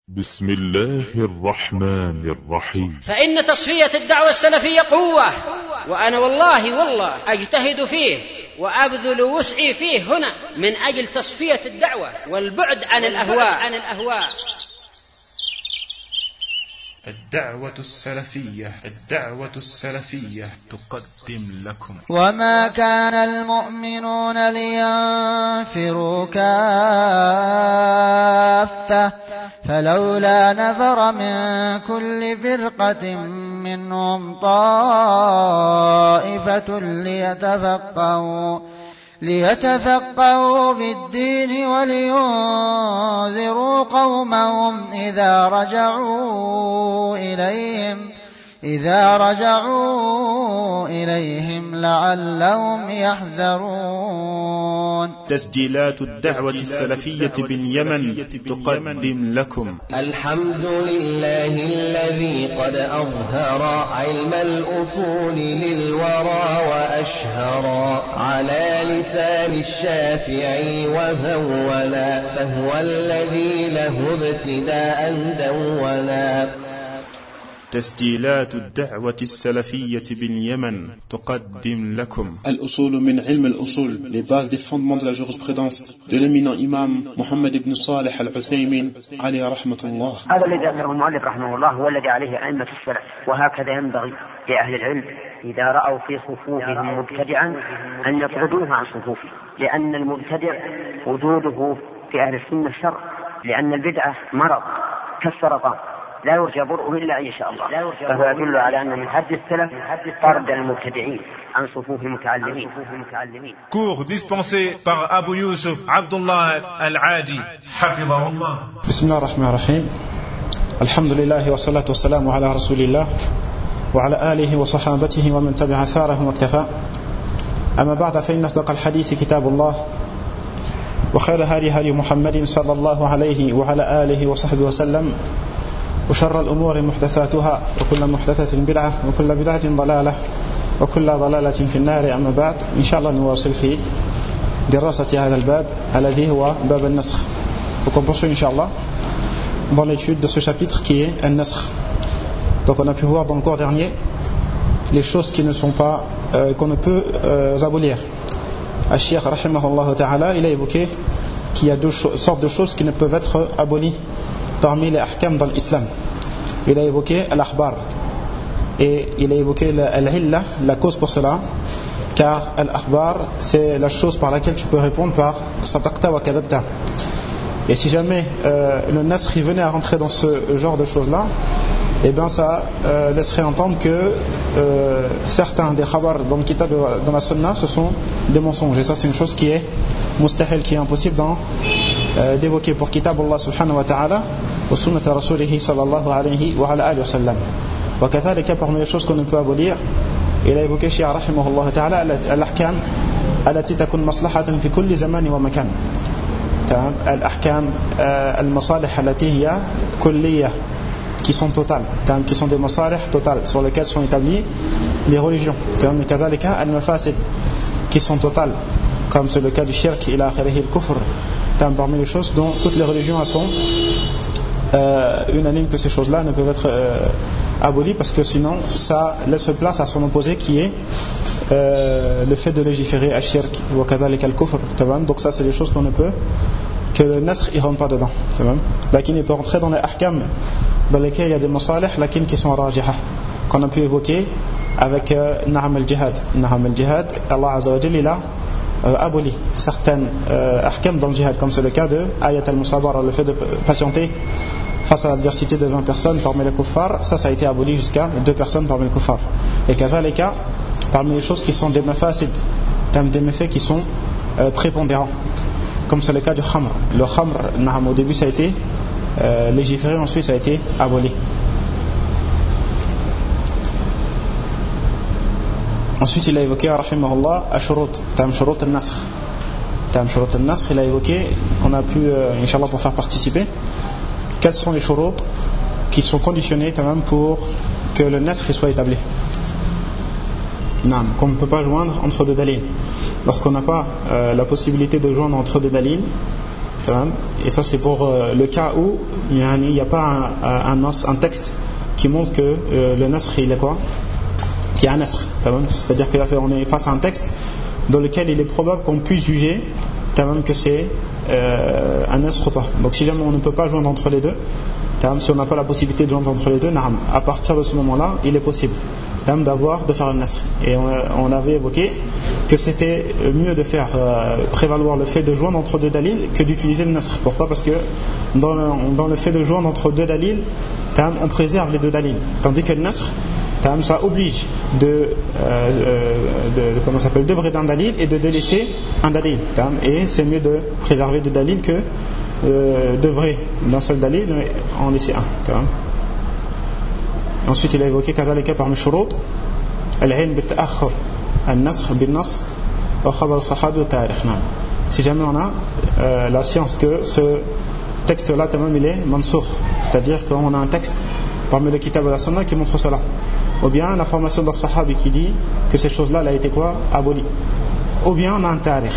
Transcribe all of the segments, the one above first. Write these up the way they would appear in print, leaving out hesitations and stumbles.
بسم الله الرحمن الرحيم. فإن تصفية الدعوة السلفية قوة، وأنا والله أجتهد فيه وأبذل وسعي فيه هنا من أجل تصفية الدعوة والبعد عن الأهواء. الدعوة السلفية تقدم لكم. وما كان المؤمنون لينفروا كافة فلولا نفر من كل فرقة منهم طائفة ليتفقهوا في الدين ولينذروا قومهم إذا رجعوا إليهم لعلهم يحذرون. تسجيلات الدعوة السلفية باليمن تقدم لكم. الحمد لله الذي قد أظهر علم الأصول للورى وأشهر على لسان الشافعي وهولا، فهو الذي له ابتداء دولا. تسجيلات الدعوة السلفية باليمن تقدم لكم. الأصول من علم الأصول, les bases des fondements de la jurisprudence de l'éminent imam Mohammed ibn Salih al-Uthaymin عليه رحمة الله. هذا الذي ذكره المؤلف رحمه الله هو الذي عليه أئمة السلف، وهكذا ينبغي لأهل العلم إذا رأوا في صفوفهم مبتدعا أن يطردوه عن صفوفه، لأن المبتدع وجوده في أهل السنة شر، لأن البدعة مرض كالسرطان لا يرجى برؤه إلا إن شاء الله، فهو يدل على أن من حد السلف طرد المبتدعين عن صفوف المتعلمين. Cours dispensé par Abu Yusuf Abdullah Al-Adi حفظه الله. بسم الله الرحمن الرحيم. الحمد لله والصلاة والسلام على رسول الله وعلى آله وصحابته ومن تبع ثاره واكتفى. أما بعد، فإن أصدق الحديث كتاب الله، وخير هدي محمد صلى الله عليه وعلى آله وصحبه وسلم، وشر الأمور محدثاتها، وكل محدثة بدعة، وكل بدعة ضلالة، وكل ضلالة في النار. أما بعد، إن شاء الله نواصل في دراسة هذا الباب الذي هو باب النسخ. Donc on poursuit Inch'Allah dans l'étude de ce chapitre qui est النسخ. Donc on a pu voir dans le cours dernier les choses qui ne sont pas qu'on ne peut abolir. Al-Shaykh rahimahullah ta'ala, il a évoqué qu'il y a deux sortes de choses qui ne peuvent être abolies parmi les ahkam dans l'islam. Il a évoqué al-akhbar et il a évoqué al-illa, la cause pour cela, car al-akhbar c'est la chose par laquelle tu peux répondre par sadaqta wa kadabta. Et si jamais le nasr venait à rentrer dans ce genre de choses là, et bien ça laisserait entendre que certains des khabar dans le kitab, dans la sunna, ce sont des mensonges, et ça c'est une chose qui est mustahil, qui est impossible d'évoquer pour kitab Allah subhanahu wa ta'ala wa sunnat rasulihi sallallahu alayhi wa ala alihi wa sallam. Wa kathalika, parmi les choses qu'on ne peut abolir, il a évoqué Shia rahimahullah ta'ala al-ahkam allati takun maslahatan fi kulli zaman wa makan. Al-ahkam al-masalih allati hiya kulliyah, qui sont totales, qui sont des masalih totales sur lesquelles sont établies les religions. Et kathalika al-mafasid, qui sont totales, comme c'est le cas du shirk ila akhirih al-kufr. Parmi les choses dont toutes les religions sont unanimes que ces choses-là ne peuvent être abolies, parce que sinon ça laisse place à son opposé qui est le fait de légiférer à shirk wa kadhalika al-kufr. Donc ça c'est des choses qu'on ne peut, que le nasr il rentre pas dedans. Lakin il peut rentrer dans les ahkam dans lesquels il y a des masalih lakin qui sont rajiha, qu'on a pu évoquer avec na'am al-jihad. Na'am al-jihad, Allah azza wa jalla il a aboli certaines ahkam dans le djihad, comme c'est le cas de ayat al-musabara, le fait de patienter face à l'adversité de 20 personnes parmi les kuffars. Ça a été aboli jusqu'à 2 personnes parmi les kuffars. Et kazalika, parmi les choses qui sont des mafasid, des méfaits qui sont prépondérants, comme c'est le cas du khamr. Le khamr, au début ça a été légiféré, ensuite ça a été aboli. Ensuite, il a évoqué, rahimahullah, ashurut, shurut al-nasr. Shurut al-nasr, il a évoqué, on a pu, Inch'Allah, pour faire participer, quels sont les shurut qui sont conditionnés quand même pour que le nasr soit établi. Qu'on ne peut pas joindre entre deux dalils. Lorsqu'on n'a pas la possibilité de joindre entre deux dalils, Et ça c'est pour le cas où il n'y a pas un texte qui montre que le nasr il est quoi, qu'il y a un nasr, c'est-à-dire que là on est face à un texte dans lequel il est probable qu'on puisse juger que c'est un nasr ou pas. Donc si jamais on ne peut pas joindre entre les deux, si on n'a pas la possibilité de joindre entre les deux, à partir de ce moment-là il est possible de faire un nasr. Et on avait évoqué que c'était mieux de faire prévaloir le fait de joindre entre deux dalils que d'utiliser le nasr. Pourquoi? Parce que dans le fait de joindre entre deux dalils, on préserve les deux dalils, tandis que le nasr ça oblige d'œuvrer d'un dalil et de délaisser un dalil, et c'est mieux de préserver deux dalils que d'œuvrer d'un seul dalil et en laisser un. Ensuite il a évoqué كذلك parmi الشروط العلم بالتأخر النسخ بالنص وخبر الصحابي والتاريخ. Si jamais on a la science que ce texte là il est mansoukh, c'est-à-dire qu'on a un texte parmi le kitab et la sunna qui montre cela, ou bien la formation d'un sahabi qui dit que cette chose là a été abolie, ou bien on a un tarikh,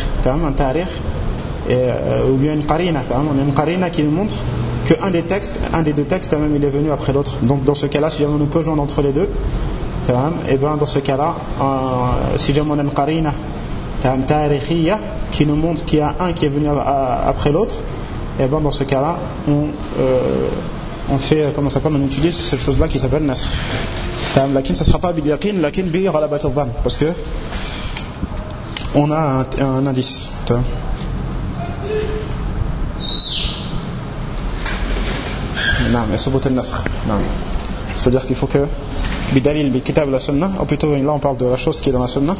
ou bien une qarina, on a une qarina qui nous montre qu'un des deux textes il est venu après l'autre. Donc dans ce cas là, si jamais on peut joindre entre les deux, et bien dans ce cas là, si jamais on a une qarina tarikhiyya qui nous montre qu'il y a un qui est venu après l'autre, et bien dans ce cas là on fait, on utilise cette chose là qui s'appelle nasr. Lakin ça sera pas bil yaqin, lakin bi ghalabat adh-dhann, parce que on a un indice. C'est-à-dire qu'il faut que bidalil bi kitab la sunna, ou plutôt là on parle de la chose qui est dans la sunna,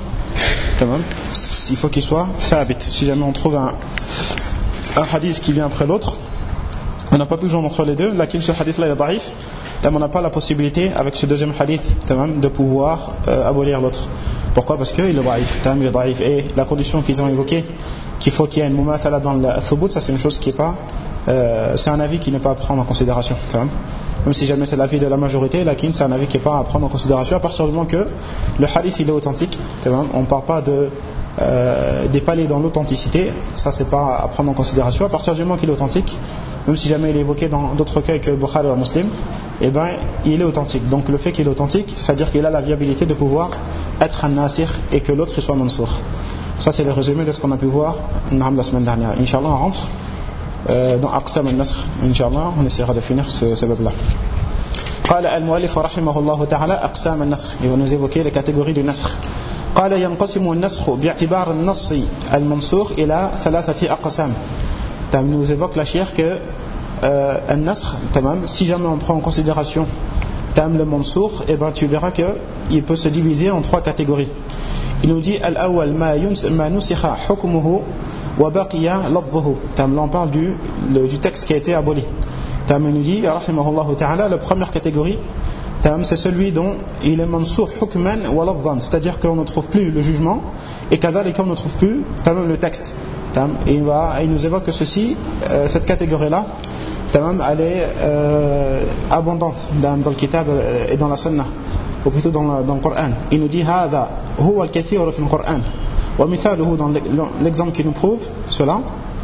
il faut qu'il soit thabit. Si jamais on trouve un hadith qui vient après l'autre, on n'a pas pu joindre entre les deux, lakin ce hadith là est daif, on n'a pas la possibilité avec ce deuxième hadith de pouvoir abolir l'autre. Pourquoi? Parce qu'il est daif, et la condition qu'ils ont évoquée, qu'il faut qu'il y ait une mumathala dans le thubut, ça c'est une chose qui est pas c'est un avis qui n'est pas à prendre en considération, même si jamais c'est l'avis de la majorité, lakin c'est un avis qui n'est pas à prendre en considération à partir du moment que le hadith il est authentique. On ne parle pas d'épaler dans l'authenticité, ça c'est pas à prendre en considération. À partir du moment qu'il est authentique, même si jamais il est évoqué dans d'autres recueils que Bukhari ou Muslim, il est authentique. Donc le fait qu'il est authentique, c'est-à-dire qu'il a la viabilité de pouvoir être un nasir et que l'autre soit mansour. Ça c'est le résumé de ce qu'on a pu voir la semaine dernière. Inch'Allah on rentre dans Aqsam al-Nasr. Inch'Allah on essaiera de finir ce bab là. قال المؤلف رحمه الله تعالى أقسام النسخ. Il va nous évoquer les catégories du nasr. قال ينقسم النسخ باعتبار النص المنسوخ إلى 3 أقسام. Il nous évoque la cheikh que un nasr, si jamais on prend en considération le mansoukh, et tu verras qu'il peut se diviser en 3 catégories. Il nous dit al-awwal ma nusikha hukmuhu wa baqiya lafdhuhu. Là on parle du texte qui a été aboli. Il nous dit rahimahullah ta'ala, la première catégorie c'est celui dont il est mansoukh hukman wa lafdhan, c'est-à-dire qu'on ne trouve plus le jugement et kadhalika on ne trouve plus le texte. Et il nous évoque que cette catégorie là elle est abondante dans le kitab et dans la sunna, ou plutôt dans le Coran. Il nous dit هذا هو الكثير في القرآن ومثاله dans l'exemple qui nous prouve cela.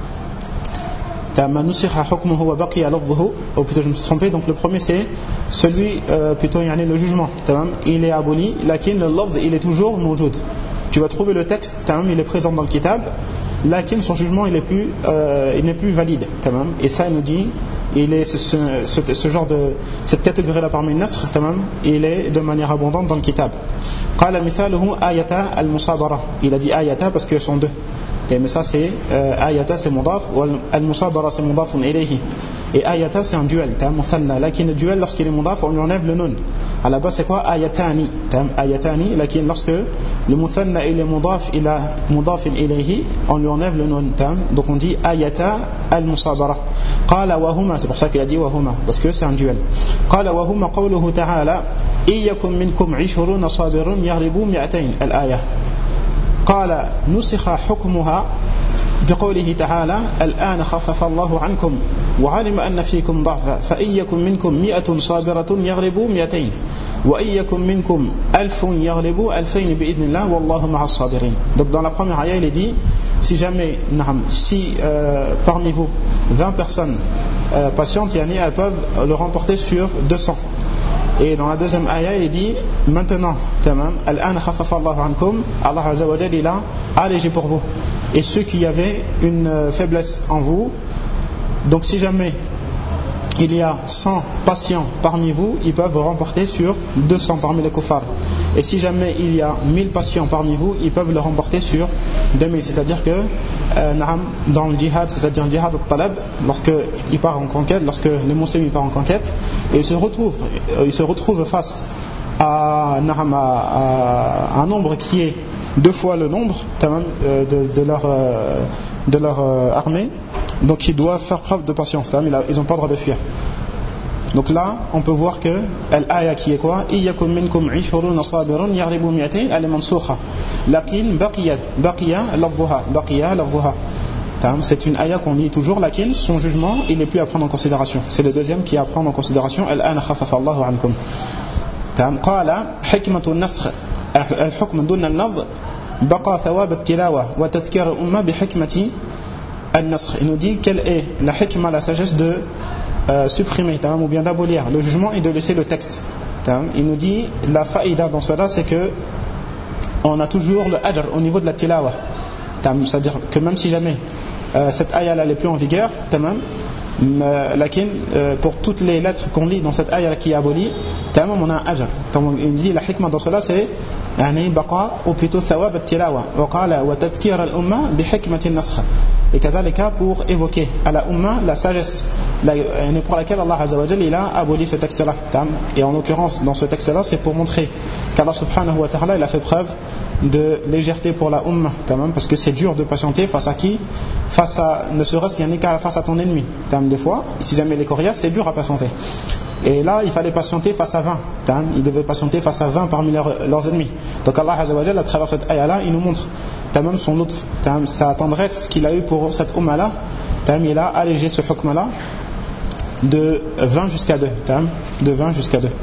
ما نسخ حكمه وبقي لفظه, ou plutôt je me suis trompé, donc le premier c'est celui plutôt le jugement, il est aboli, lakin le lafz il est toujours mawjoud. Tu vas trouver le texte, il est présent dans le kitab, lakin son jugement il n'est plus valide, et ça il nous dit ce genre de cette catégorie là parmi le nasr, il est de manière abondante dans le kitab. قال مثاله آية المصابرة. Il a dit ayata parce que sont deux, mais ça c'est ayata c'est mudaf, al-musabara c'est mudaf ilayhi, et ayata c'est un duel, musanna. Lakin le duel lorsqu'il est mudaf on lui enlève le nun. À la base c'est quoi? Ayatani, ayatani. Lakin lorsque le musanna il est mudaf ilayhi on lui enlève le nun, donc on dit ayata al-musabara. Qala wa huma, c'est pour ça qu'il a dit wa huma, parce que c'est un duel. Qala wa huma qawluhu ta'ala iyakum minkum 20 sabirun yaghlibu 200. al-aya. قال نسخ حكمها بقوله تعالى الآن خفف الله عنكم وعلم أن فيكم ضعفا فإن يكن منكم 100 صابرة يغلبوا 200 وإن يكن منكم 1000 يغلبوا 2000 بإذن الله والله مع الصابرين. Donc dans la première ayah il est dit si jamais parmi vous 20 personnes patientes elles peuvent le remporter sur 200. Et dans la deuxième ayah il est dit maintenant al-an khaffafa Allahu ankum, Allah Azza wa Jalla il a allégé pour vous et ceux qui avaient une faiblesse en vous. Donc si jamais il y a 100 patients parmi vous, ils peuvent remporter sur 200 parmi les kuffars. Et si jamais il y a 1000 patients parmi vous, ils peuvent le remporter sur 2000. C'est-à-dire que dans le djihad, c'est-à-dire le djihad al-talab, lorsque il part en conquête, lorsque les musulmans partent en conquête, et ils se retrouvent face à un nombre qui est 2 fois le nombre de leur armée, donc ils doivent faire preuve de patience, ils n'ont pas le droit de fuir. Donc là on peut voir que l'aya qui est quoi, iyakum minkum 20 sabirun yaghlibu 200, elle est mansukha lakin baqiya lafzuha. C'est une ayah qu'on lit toujours, lakin son jugement il n'est plus à prendre en considération. C'est le deuxième qui est à prendre en considération. Al-an khaffafa Allahu ankum. قال حكمة النسخ الحكم دون اللفظ بقى ثواب التلاوة وتذكير الأمة بحكمة النسخ. Il nous dit quelle est la hikma, la sagesse de supprimer ou bien d'abolir le jugement et de laisser le texte. Il nous dit la faïda dans cela, c'est que on a toujours le ajr au niveau de la tilawa. C'est-à-dire que même si jamais cette ayah n'est plus en vigueur, pour toutes les lettres qu'on lit dans cette ayah qui est abolie, on a un ajr. Il dit la hikma dans cela, c'est baqa ou plutôt thawab al-tilawa wa qala wa tadhkir al-umma bi hikmati an-nasakh. Et kadhalika pour évoquer à la umma la sagesse pour laquelle Allah Azza wa Jalla il a aboli ce texte-là. Et en l'occurrence dans ce texte-là, c'est pour montrer qu'Allah subhanahu wa ta'ala il a fait preuve de légèreté pour la umma, parce que c'est dur de patienter face à qui? Ne serait-ce qu'à face à ton ennemi. Des fois, si jamais les coriaces, c'est dur à patienter. Et là, il fallait patienter face à 20. Ils devaient patienter face à 20 parmi leurs ennemis. Donc Allah Azza wa Jalla, à travers cette ayah-là, il nous montre même son lutf, sa tendresse qu'il a eu pour cette umma-là. Il a allégé ce hukm-là de 20 jusqu'à 2. De 20 jusqu'à 2.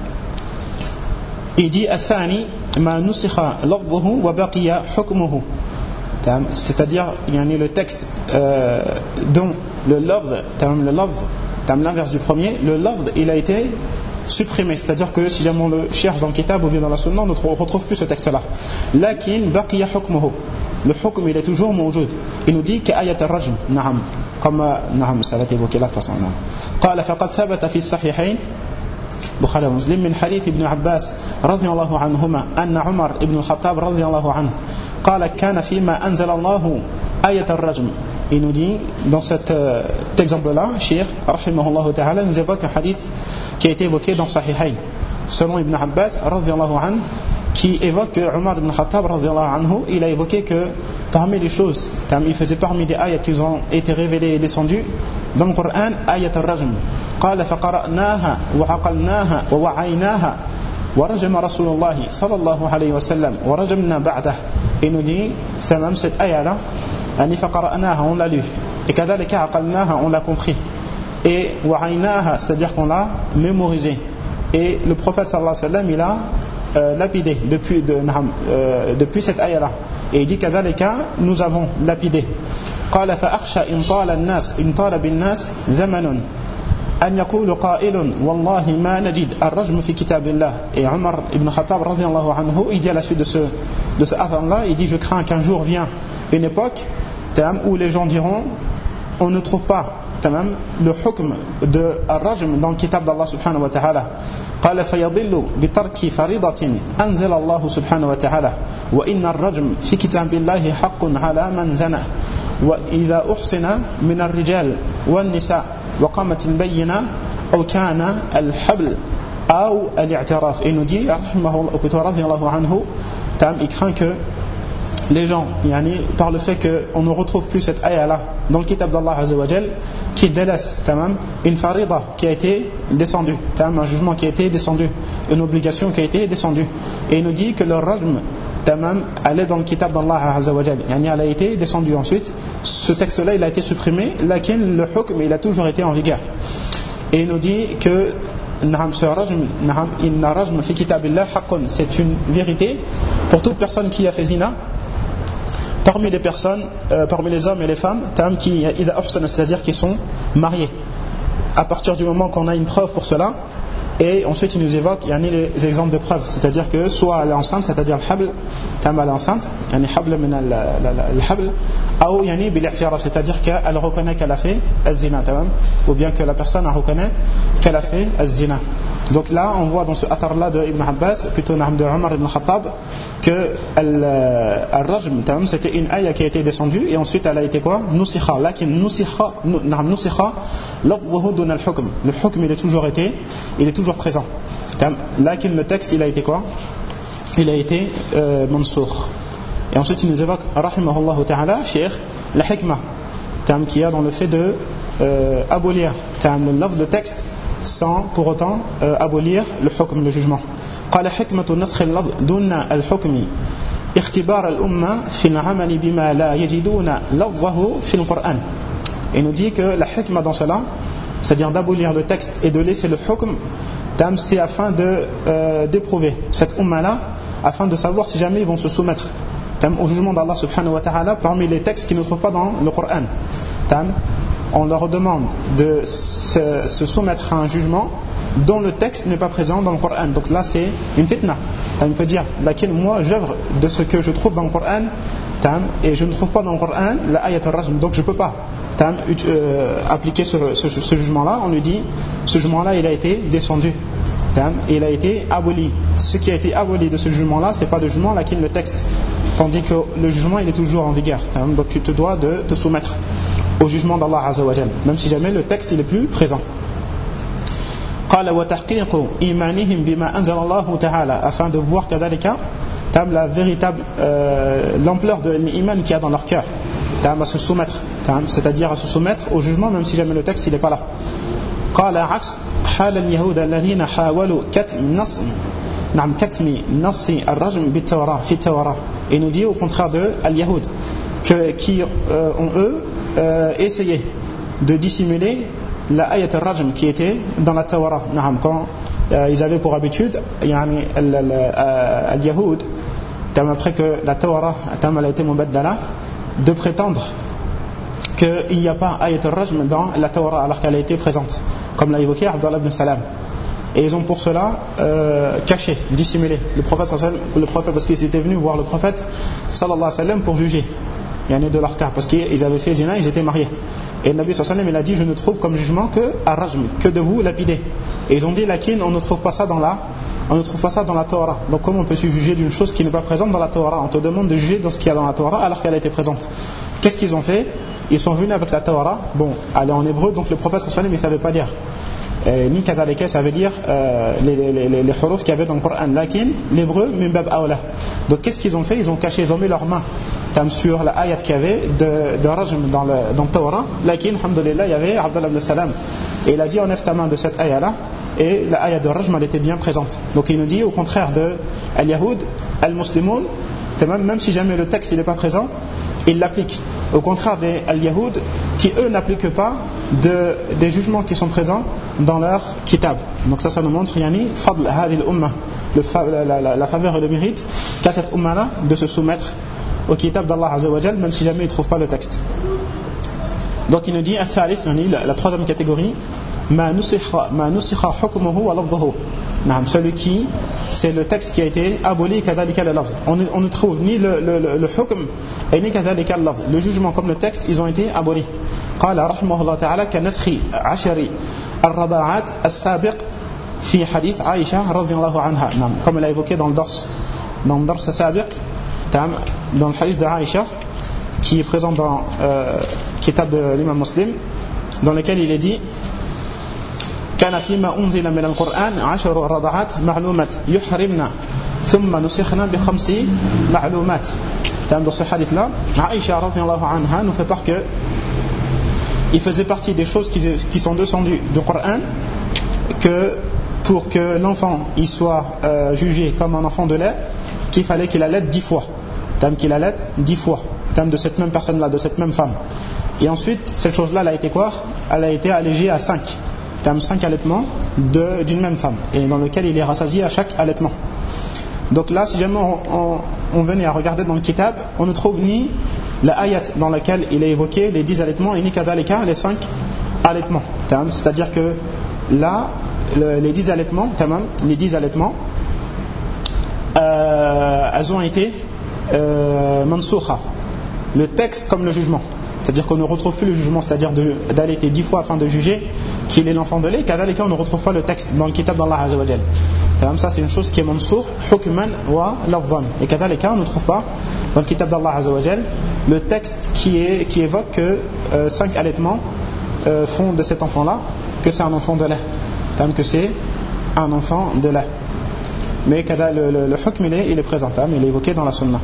Il dit Athani ma nusikha lafzuhu wa baqiya hukmuhu. C'est-à-dire le texte dont le lafz, l'inverse du premier, le lafz il a été supprimé, c'est-à-dire que si jamais on le cherche dans le kitab ou bien dans la sunna, on ne retrouve plus ce texte-là. Lakin baqiya hukmuhu, le hukm il est toujours mawjoud. Il nous dit qu'ayat al-rajm, comme ça va être évoqué là de toute façon. قال فقد ثبت في الصحيحين بخاري ومسلم من حديث ابن عباس رضي الله عنهما أن عمر ابن الخطاب رضي الله عنه قال كان فيما أنزل الله آية الرجم. Il nous dit dans cet exemple-là, Cheikh rahimahullah ta'ala nous évoque un hadith qui a été évoqué dans Sahihayn selon Ibn Abbas radhiyallahu anhu, qui évoque que Omar ibn Khattab radhiyallahu anhu, il a évoqué que parmi les choses, il faisait parmi des ayats qui ont été révélées et descendues dans le Coran, ayat al-rajm. قال فقرأناها وعقلناها ووعيناها ورجم رسول الله صلى الله عليه وسلم ورجمنا بعده. Il nous dit c'est même cette ayah-là, فقرأناها, on l'a lu, et كذلك عقلناها, on l'a compris, et وعيناها, c'est-à-dire qu'on l'a mémorisé. Et le prophète sallallahu alayhi wa sallam il a lapidé depuis cette ayah-là, et il dit كذلك nous avons lapidé. قال فأخشى إن طال بالناس زمن أن يقول قائل والله ما نجد الرجم في كتاب الله. Et Omar ibn Khattab radhiyallahu anhu, il dit à la suite de ce athar-là, il dit je crains qu'un jour vient une époque où les gens diront on ne trouve pas le hukm de ar-rajm dans le kitab d'Allah subhanahu wa ta'ala. قال فيضل بترك فريضة أنزل الله سبحانه وتعالى وإن الرجم في كتاب الله حق على من زنى وإذا أحصن من الرجال والنساء وقامت البينة أو كان الحبل أو الاعتراف. Et nous dit رضي الله عنه, il craint que les gens, par le fait qu'on ne retrouve plus cette ayah-là dans le kitab d'Allah Azza wa Jal, qui délaisse une farida qui a été descendue, un jugement qui a été descendu, une obligation qui a été descendue. Et il nous dit que le rajm, elle est dans le kitab d'Allah Azza wa Jal, elle a été descendue ensuite. Ce texte-là, il a été supprimé, lakin le hukm, il a toujours été en vigueur. Et il nous dit que ce rajm, inna rajm fi kitabillah haqqun, c'est une vérité pour toute personne qui a fait zina parmi les personnes, parmi les hommes et les femmes, c'est-à-dire qui sont mariés. À partir du moment qu'on a une preuve pour cela, et ensuite il nous évoque les exemples de preuves, c'est-à-dire que soit elle est enceinte, c'est-à-dire le habl, elle est enceinte, c'est-à-dire qu'elle reconnaît qu'elle a fait az-zina, ou bien que la personne reconnaît qu'elle a fait az-zina. Donc là on voit dans ce athar-là de Ibn Abbas, plutôt de Omar ibn Khattab, que al-rajm, c'était une ayah qui a été descendue et ensuite elle a été quoi? Nusikha, lakin nusikha lafzuhu dun al-hukm, le hukm il est toujours présent. Lakin le texte il a été quoi? Il a été mansoukh. Et ensuite il nous évoque rahimahullah ta'ala shaykh la hikmah qui a dans le fait de abolir le texte sans pour autant abolir le hukm, le jugement. قال حكمة نسخ اللفظ دون الحكم اختبار الأمة في العمل بما لا يجدون لفظه في القرآن. Et nous dit que la hikmah dans cela, c'est-à-dire d'abolir le texte et de laisser le hukm, c'est afin d'éprouver cette umma-là, afin de savoir si jamais ils vont se soumettre au jugement d'Allah subhanahu wa ta'ala parmi les textes qu'ils ne trouvent pas dans le Coran. On leur demande de se soumettre à un jugement dont le texte n'est pas présent dans le Coran. Donc là c'est une fitna. On peut dire, laquelle moi j'œuvre de ce que je trouve dans le Coran, et je ne trouve pas dans le Coran la ayat al-rajm, donc je ne peux pas appliquer ce jugement-là. On lui dit, ce jugement-là il a été descendu, il a été aboli. Ce qui a été aboli de ce jugement-là, c'est pas le jugement, laquelle le texte, tandis que le jugement il est toujours en vigueur. Donc tu te dois de te soumettre au jugement d'Allah Azza wa Jal, même si jamais le texte il est plus présent. قال وتحقيق إيمانهم بما أنزل الله تعالى, afin de voir كذلك la véritable l'ampleur de l'iman qu'il y a dans leur cœur, à se soumettre, c'est-à-dire à se soumettre au jugement même si jamais le texte il n'est pas là. قال عكس حال اليهود الذين حاولوا كتم نص الرجم بالتوراة في التوراة. Et nous dit au contraire de al-Yahoud qui ont eux essayé de dissimuler la ayat al-rajm qui était dans la Tawara. Quand ils avaient pour habitude al-Yahoud, après que la Tawara a été mubaddala, de prétendre qu'il n'y a pas ayat al-rajm dans la Tawara alors qu'elle a été présente, comme l'a évoqué Abdullah ibn Salam. Et ils ont pour cela caché, dissimulé le prophète, parce qu'ils étaient venus voir le prophète sallallahu alayhi wa sallam pour juger de leur cas, parce qu'ils avaient fait zina, ils étaient mariés. Et le Nabi sallallahu alayhi wa sallam il a dit, je ne trouve comme jugement que ar-rajm, que de vous lapider. Et ils ont dit, lakin on ne trouve pas ça dans la Torah. Donc comment peux-tu juger d'une chose qui n'est pas présente dans la Torah? On te demande de juger dans ce qu'il y a dans la Torah alors qu'elle a été présente. Qu'est-ce qu'ils ont fait? Ils sont venus avec la Torah, elle est en hébreu, donc le prophète sallallahu alayhi wa sallam il ne savait pas dire. Ni kadhalika, ça veut dire les huruf qu'il y avait dans le Coran, lakin l'hébreu min bab awla. Donc qu'est-ce qu'ils ont fait? Ils ont caché, ils ont mis leurs mains sur la ayat qu'il y avait de rajm dans le Torah, lakin alhamdulillah il y avait Abdullah ibn Salam et il a dit enlève ta main de cette ayat là, et la ayat de rajm elle était bien présente. Donc il nous dit au contraire de al-Yahoud al-Muslimoun, même si jamais le texte il n'est pas présent, ils l'appliquent. Au contraire des al-Yahoud qui eux n'appliquent pas des jugements qui sont présents dans leur kitab. Donc ça nous montre fadl hadil ummah, la faveur et le mérite qu'a cette umma là de se soumettre au kitab d'Allah Azza wa Jal, même si jamais ils ne trouvent pas le texte. Donc il nous dit la troisième catégorie, ma nusikha hukmuhu wa lafdhuhu, celui qui c'est le texte qui a été aboli kadhalika le lafz. On ne trouve ni le hukm et ni kadhalika le lafz, le jugement comme le texte ils ont été abolis. قال رحمه الله تعالى كنسخ 10 الرضاعات السابق في حديث عائشة رضي الله عنها. Comme elle a évoqué dans le dars السابق, dans le hadith de Aïcha qui est présent dans kitab de l'imam Muslim, dans lequel il est dit كان فيما أنزل من القرآن 10 رضعات معلومات يحرمنا ثم نسخنا ب5 معلومات. Dans ce hadith là, Aïcha radhiyallahu anha nous fait part que il faisait partie des choses qui sont descendues du Coran, que pour que l'enfant il soit jugé comme un enfant de lait, qu'il fallait qu'il allaite 10 fois, qu'il allaite 10 fois, de cette même personne-là, de cette même femme. Et ensuite, cette chose-là, elle a été quoi? Elle a été allégée à 5. 5 allaitements d'une même femme, et dans lequel il est rassasié à chaque allaitement. Donc là, si jamais on venait à regarder dans le kitab, on ne trouve ni la ayat dans laquelle il est évoqué les 10 allaitements, et ni kadhalika les 5 allaitements. C'est-à-dire que là, les 10 allaitements, elles ont été mansoukha, le texte comme le jugement. C'est-à-dire qu'on ne retrouve plus le jugement, c'est-à-dire d'allaiter 10 fois afin de juger qu'il est l'enfant de lait. Kadhalika, on ne retrouve pas le texte dans le kitab d'Allah Azza wa Jal. Ça, c'est une chose qui est mansoukh, hukman wa lafzan. Et kadhalika, on ne trouve pas dans le kitab d'Allah Azza wa Jal le texte qui évoque que 5 allaitements font de cet enfant-là que c'est un enfant de lait. Que c'est un enfant de lait. Mais le hukm, il est présent, il est évoqué dans la sunna.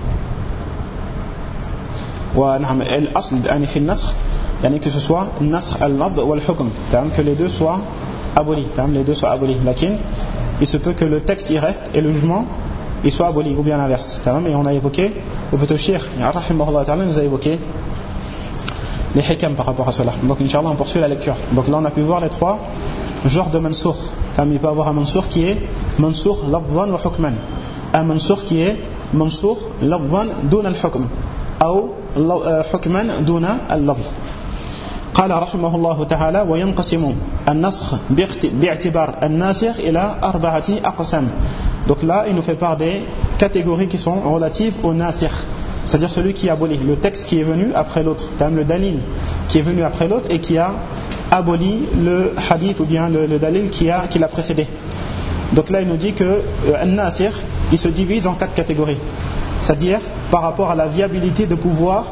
الأصل يعني في النسخ يعني que ce soit النسخ اللفظ والحكم que les deux soient abolis لكن il se peut que le texte y reste et le jugement il soit aboli ou bien l'inverse. Et on a évoqué, ou plutôt Cheikh rahimahullah ta'ala nous a évoqué les hikam par rapport à cela. Donc Inch'Allah on poursuit la lecture. Donc là on a pu voir les 3 genres de mansoukh. Il peut y avoir un mansoukh qui est mansoukh lafzan wa hukman, un mansoukh qui est mansoukh lafzan dun al-hukm أو حكما دون اللفظ. قال رحمه الله تعالى وينقسم النسخ باعتبار الناسخ إلى 4 أقسام. Donc là il nous fait part des catégories qui sont relatives au nasikh, c'est-à-dire celui qui abolit, le texte qui est venu après l'autre, le dalil qui est venu après l'autre et qui a aboli le hadith ou bien le dalil qui l'a précédé. Donc là il nous dit que un nasikh il se divise en 4 catégories, c'est-à-dire par rapport à la viabilité de pouvoir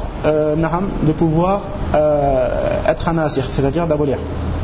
être un nasikh, c'est-à-dire d'abolir.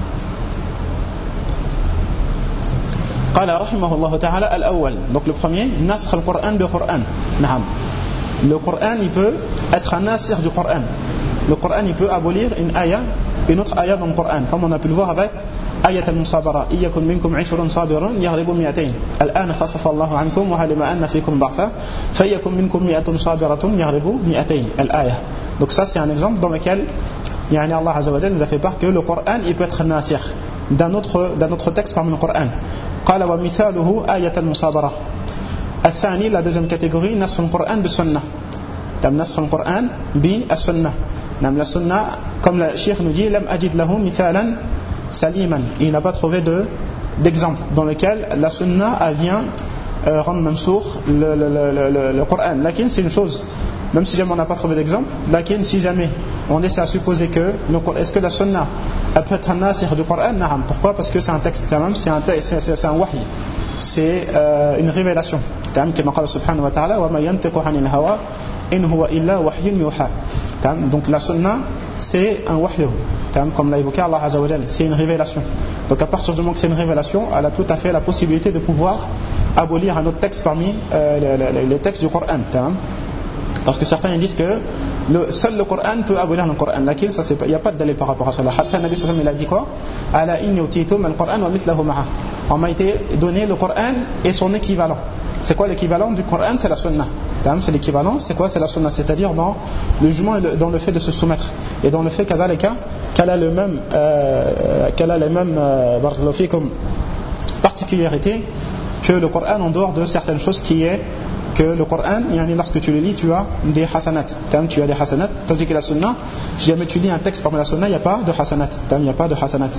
قال رحمه الله تعالى الأول. Donc le premier, nasakh al-Qur'an bi Qur'an. Le Coran il peut être un nasikh du Coran. Le Coran il peut abolir une autre ayah dans le Coran, comme on a pu le voir avec آية المصابرة إيكن منكم 20 صابر يغلب 200 الآن خفف الله عنكم وعلم أن فيكم ضعفا فيكن منكم 100 صابرة يغلب 200 الآية. Donc ça c'est un exemple dans lequel Allah Azza wa Jalla nous a fait part que le Coran il peut être nasikh d'un autre texte parmi le Coran. قال ومثاله آية المصابرة. الثاني, la deuxième catégorie, نسخ القرآن بالسنة. نسخ القرآن بالسنة. La sunna, comme le cheikh nous dit, لم أجد له مثالا saliman, il n'a pas trouvé d'exemple dans lequel la sunna vient rendre mansoukh le Coran. Lakin c'est une chose, même si jamais on n'a pas trouvé d'exemple, lakin si jamais on essaie à supposer que est-ce que la sunna elle peut être un nasikh du Coran? Naam. Pourquoi? Parce que c'est un texte, c'est un wahy, c'est une révélation, comme قال سبحانه وتعالى وما ينطق عن الهوى إن هو إلا وحي يوحى. Donc la sunna c'est un wahyu, comme l'a évoqué Allah Azza wa Jalla, c'est une révélation. Donc à partir du moment que c'est une révélation, elle a tout à fait la possibilité de pouvoir abolir un autre texte parmi les textes du Coran. Parce que certains disent que seul le Coran peut abolir le Coran. Lakin il n'y a pas de dalil par rapport à cela. Hatta Nabi sallallahu alayhi wa sallam il a dit quoi? Ala inni utitum al-Qur'an wa mithlahu ma'a. On m'a été donné le Coran et son équivalent. C'est quoi l'équivalent du Coran? C'est la sunna. C'est l'équivalent, c'est quoi? C'est la sunna, c'est-à-dire dans le jugement et dans le fait de se soumettre et dans le fait qu'elle a les mêmes particularités que le Coran, en dehors de certaines choses qui est que le Coran, lorsque tu le lis, tu as des hasanat. Tu as des hasanat, tandis que la sunna, si jamais tu lis un texte parmi la sunna, il n'y a pas de hasanat. Il n'y a pas de hasanat.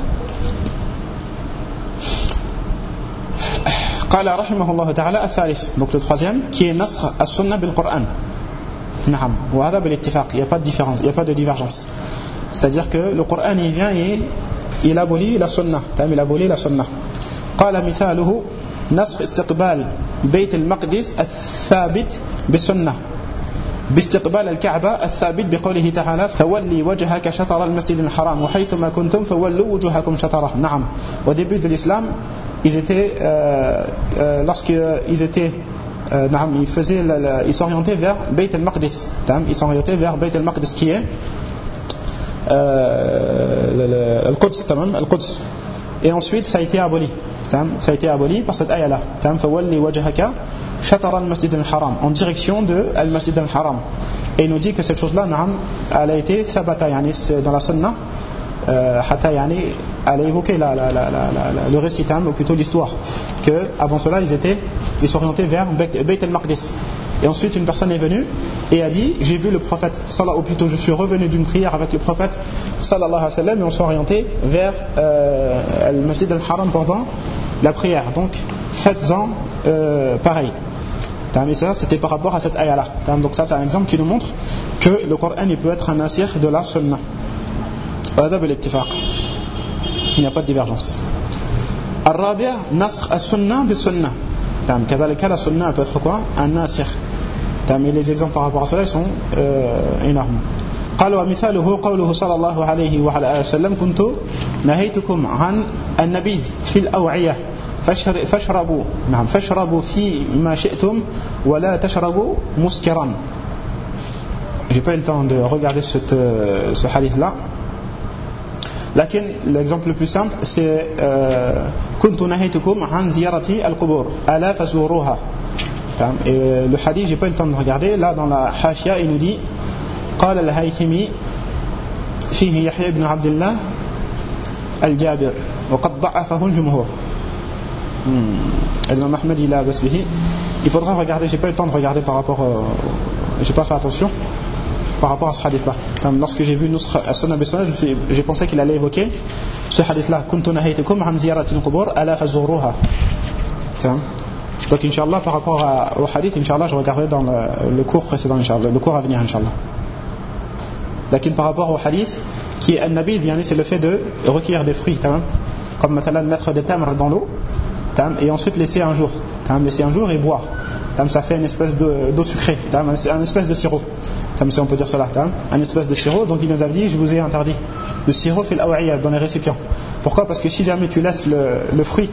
قال رحمه الله تعالى الثالث. Donc le troisième qui est nasakh as-sunna bil Qur'an. نعم وهذا بالاتفاق, il n'y a pas de différence, il n'y a pas de divergence. C'est-à-dire que le Coran il vient et il abolit la sunna. Il abolit la sunna. قال مثاله نسخ استقبال بيت المقدس الثابت بالسنة باستقبال الكعبة الثابت بقوله تعالى فولي وجهك شطر المسجد الحرام وحيثما كنتم فولوا وجوهكم شطره. نعم. Au début de l'islam ils étaient lorsqu'ils étaient ils s'orientaient vers Bayt al-Maqdis. Ils s'orientaient vers Bayt al-Maqdis qui est al-Quds, al-Quds. Et ensuite ça a été aboli. Ça a été aboli par cette ayah-là. فَوَلِّ وَجْهَكَ شَطَرَ الْمَسْجِدِ الْحَرَامِ, en direction de Al-Masjid al-Haram. Et il nous dit que cette chose-là, elle a été thabata, c'est dans la sunna, elle a évoqué le récit, ou plutôt l'histoire, qu'avant cela ils s'orientaient vers Bayt al-Maqdis. Et ensuite une personne est venue et a dit, j'ai vu le prophète, ou plutôt je suis revenu d'une prière avec le prophète sallallahu alayhi wa sallam, et on s'est orienté vers le Masjid al-Haram pendant la prière. Donc faites-en pareil. Et ça, c'était par rapport à cette ayah-là. Donc ça, c'est un exemple qui nous montre que le Coran, il peut être un nasikh de la sunna. Il n'y a pas de divergence. Al-Rabi'a, nasakh as-sunna bis-sunna. كذلك la sunna peut être quoi? Un nasikh. Mais les exemples par rapport à cela, ils sont énormes. قال ومثاله قوله صلى الله عليه وعلى آله وسلم كنت نهيتكم عن النبيذ في الأوعية فاشربوا في ما شئتم ولا تشربوا مسكرا. J'ai pas eu le temps de regarder ce hadith là. Lakin l'exemple le plus simple c'est كنت نهيتكم عن زيارة القبور ألا فزوروها. Et le hadith, j'ai pas eu le temps de regarder. Là dans la hashia il nous dit قال الهيثمي فيه يحيى بن عبد الله الجابر وقد ضعفه الجمهور. Imam Ahmed il a bas bihi. Il faudra regarder, j'ai pas eu le temps de regarder par rapport j'ai pas fait attention par rapport à ce hadith là. Lorsque j'ai vu Nusra as-Sunnah bis-Sunnah, j'ai pensé qu'il allait évoquer ce hadith là, kuntu nahaytukum an ziyarati al-qubur ala fazuruha. Donc inchallah par rapport au hadith, inchallah je regarderai dans le cours précédent, inchallah, le cours à venir, inchallah. Lakin par rapport au hadith qui est an-nabidh, c'est le fait de recueillir des fruits, comme مثلا mettre des tamrs dans l'eau et ensuite laisser un jour et boire. Ça fait une espèce d'eau sucrée, une espèce de sirop, si on peut dire cela, une espèce de sirop. Donc il nous a dit, je vous ai interdit le sirop fil awa'iyya, dans les récipients. Pourquoi? Parce que si jamais tu laisses le fruit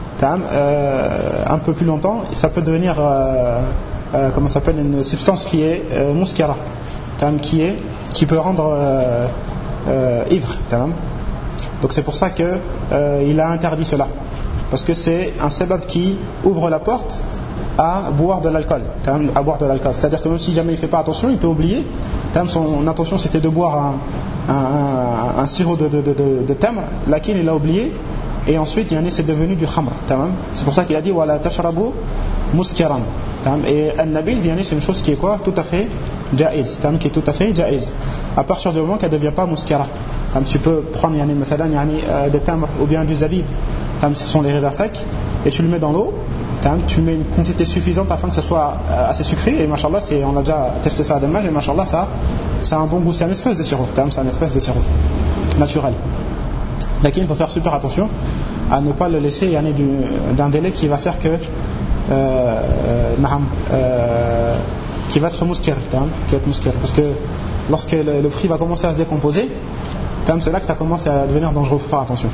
un peu plus longtemps, ça peut devenir comment ça s'appelle, une substance qui est muskara, qui peut rendre ivre. Donc c'est pour ça que il a interdit cela, parce que c'est un sabab qui ouvre la porte à boire de l'alcool, c'est-à-dire que même si jamais il fait pas attention, il peut oublier. Son intention c'était de boire un sirop de tamr, laquelle il a oublié, et ensuite c'est devenu du khamr. C'est pour ça qu'il a dit wala tashrabu muskaran. Et an-nabil c'est une chose qui est quoi, tout à fait jaiz, qui est tout à fait jaiz à partir du moment qu'elle ne devient pas muskara. Tu peux prendre des tamrs ou bien du zabib, ce sont les raisins secs, et tu le mets dans l'eau, tu mets une quantité suffisante afin que ce soit assez sucré, et machallah, on a déjà testé ça à Dammaj, et machallah, ça a un bon goût, c'est une espèce de sirop, c'est une espèce de sirop naturel. Laquelle il faut faire super attention à ne pas le laisser d'un délai qui va faire que qui va être muskir, parce que lorsque le fruit va commencer à se décomposer, c'est là que ça commence à devenir dangereux, il faut faire attention.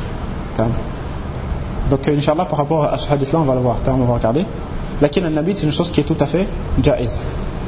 Donc Inch'Allah par rapport à ce hadith là on va le voir, on va regarder. Lakin al-nabid c'est une chose qui est tout à fait jaiz.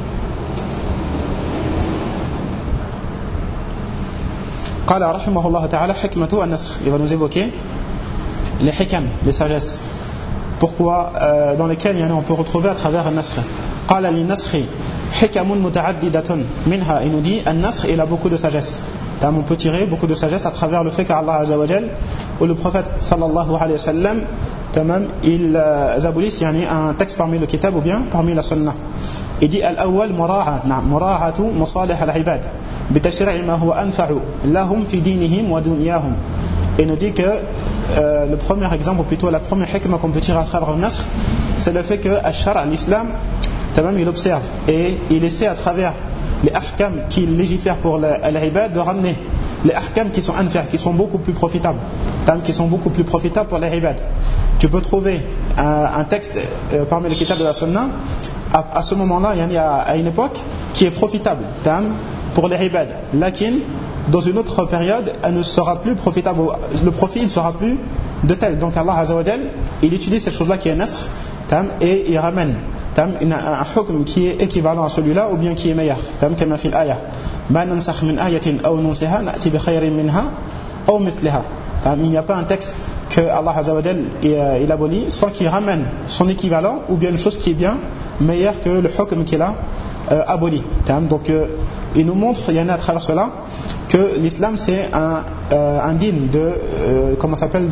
قال رحمه الله تعالى حكمة النسخ. Il va nous évoquer les hikam, les sagesses. Pourquoi dans lesquelles on peut retrouver à travers النسخ. قال للنسخ حكم متعددة منها. Il nous dit النسخ il a beaucoup de sagesse. On peut tirer beaucoup de sagesse à travers le fait qu'Allah Azza wa Jal ou le prophète sallallahu alayhi wa sallam ils abolissent un texte parmi le kitab ou bien parmi la sunna. Il dit al-awwal mura'atu masalih al-ibad bitashri' ma huwa anfa'u lahum fi dinihim wa dunyahum. Et nous dit que le premier exemple, ou plutôt la première hikmah qu'on peut tirer à travers le nasr, c'est le fait que al-shar' l'islam il observe et il essaie à travers les ahkam qui légifèrent pour l'ibad de ramener les ahkam qui sont anfa', qui sont beaucoup plus profitables, pour les ibad. Tu peux trouver un texte parmi les kitab de la sunna à ce moment-là, à une époque qui est profitable pour les ibad, lakin dans une autre période elle ne sera plus profitable, le profit ne sera plus de tel. Donc Allah Azza wa Jal il utilise cette chose-là qui est nasr et il ramène un hukm qui est équivalent à celui-là ou bien qui est meilleur, comme في الآية ما ننسخ من آية أو ننسها نأتي بخير منها أو مثلها. Il n'y a pas un texte que Allah Azza wa Jal il abolit sans qu'il ramène son équivalent ou bien une chose qui est bien meilleure que le hukm qu'il a aboli. Donc il nous montre, il y en a à travers cela, que l'islam c'est un digne de comment s'appelle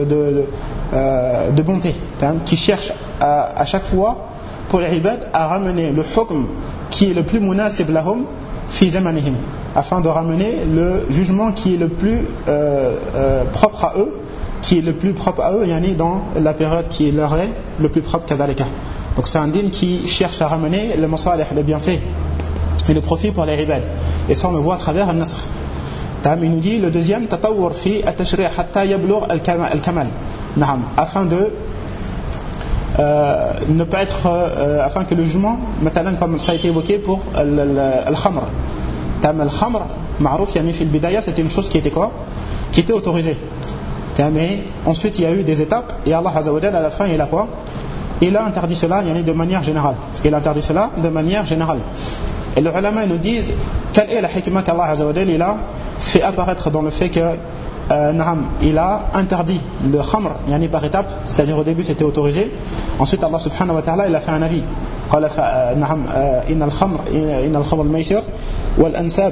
de bonté, qui cherche à chaque fois pour les ibad à ramener le hukm qui est le plus munasib lahum fi zamanihim, afin de ramener le jugement qui est le plus propre à eux, yani dans la période qui leur est le plus propre kadhalika. Donc c'est un din qui cherche à ramener le masalih, les bienfaits et le profit pour les ibad. Et ça on le voit à travers al-nasr. Il nous dit le deuxième, tatawwur fi at-tashri' hatta yablugh al-kamal. Afin de ne pas être afin que le jugement, comme ça a été évoqué pour al-khamr. Al-khamr, ma'rouf yani fi al-bidaya, c'était une chose qui était quoi? Qui était autorisée. Mais ensuite il y a eu des étapes et Allah Azza wa Jalla à la fin il a quoi? Il a interdit cela yani de manière générale. Et les ulama nous disent quelle est la hikmah qu'Allah Azza wa Jalla il a fait apparaître dans le fait que il a interdit le khamr yani par étapes, c'est-à-dire au début c'était autorisé, ensuite Allah subhanahu wa ta'ala il a fait un avis. قال نعم إن الخمر الميسر والأنساب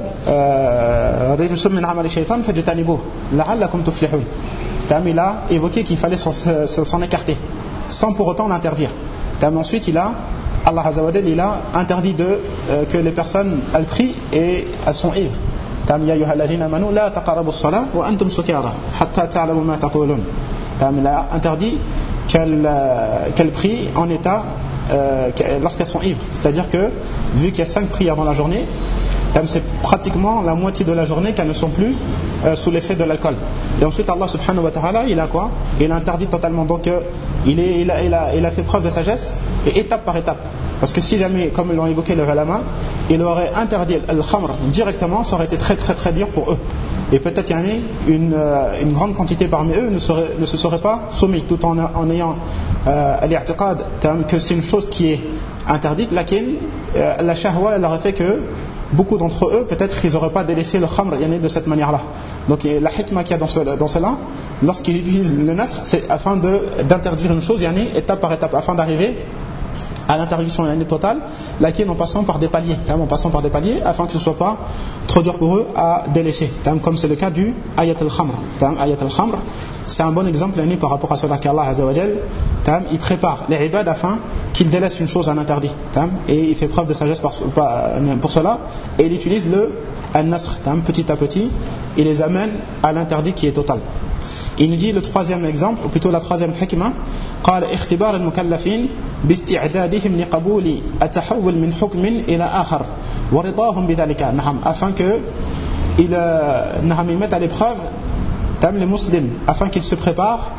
رجس من عمل الشيطان فاجتنبوه لعلكم تفلحون. Il a évoqué qu'il fallait s'en écarter sans pour autant l'interdire. Ensuite Allah Azza wa Jalla il a interdit que les personnes elles prient et elles sont ivres. يا أيها الذين آمنوا لا تقربوا الصلاة وأنتم سكارى حتى تعلموا ما تقولون. Il a interdit qu'elles prient en état lorsqu'elles sont ivres. C'est-à-dire que vu qu'il y a 5 prières dans la journée, c'est pratiquement la moitié de la journée qu'elles ne sont plus sous l'effet de l'alcool. Et ensuite Allah subhanahu wa ta'ala il a quoi? Il a interdit totalement. Donc il a fait preuve de sagesse et étape par étape. Parce que si jamais, comme l'ont évoqué les ulama, il aurait interdit le khamr directement, ça aurait été très très très dur pour eux. Et peut-être une grande quantité parmi eux ne se serait pas soumis, tout en ayant l'i'tiqad que c'est une chose qui est interdite, laquelle la shahwa elle aurait fait que beaucoup d'entre eux peut-être qu'ils n'auraient pas délaissé le khamr de cette manière-là. Donc la hikmah qu'il y a dans cela, lorsqu'ils utilisent le nasr, c'est afin d'interdire une chose étape par étape, afin d'arriver à l'interdiction totale, laquelle en passant par des paliers, afin que ce ne soit pas trop dur pour eux à délaisser, comme c'est le cas du ayat al-khamr. Ayat al-khamr, c'est un bon exemple par rapport à cela qu'Allah Azza wa Jal il prépare les ibad afin qu'ils délaissent une chose à l'interdit, et il fait preuve de sagesse pour cela, et il utilise le al-nasr, petit à petit il les amène à l'interdit qui est total. Il nous dit le troisième exemple, ou plutôt la troisième hikmah, قال اختبار المكلفين باستعدادهم لقبول التحول من حكم إلى آخر ورضاهم بذلك. Afin que ils mettent à l'épreuve les musulmans, afin qu'ils se préparent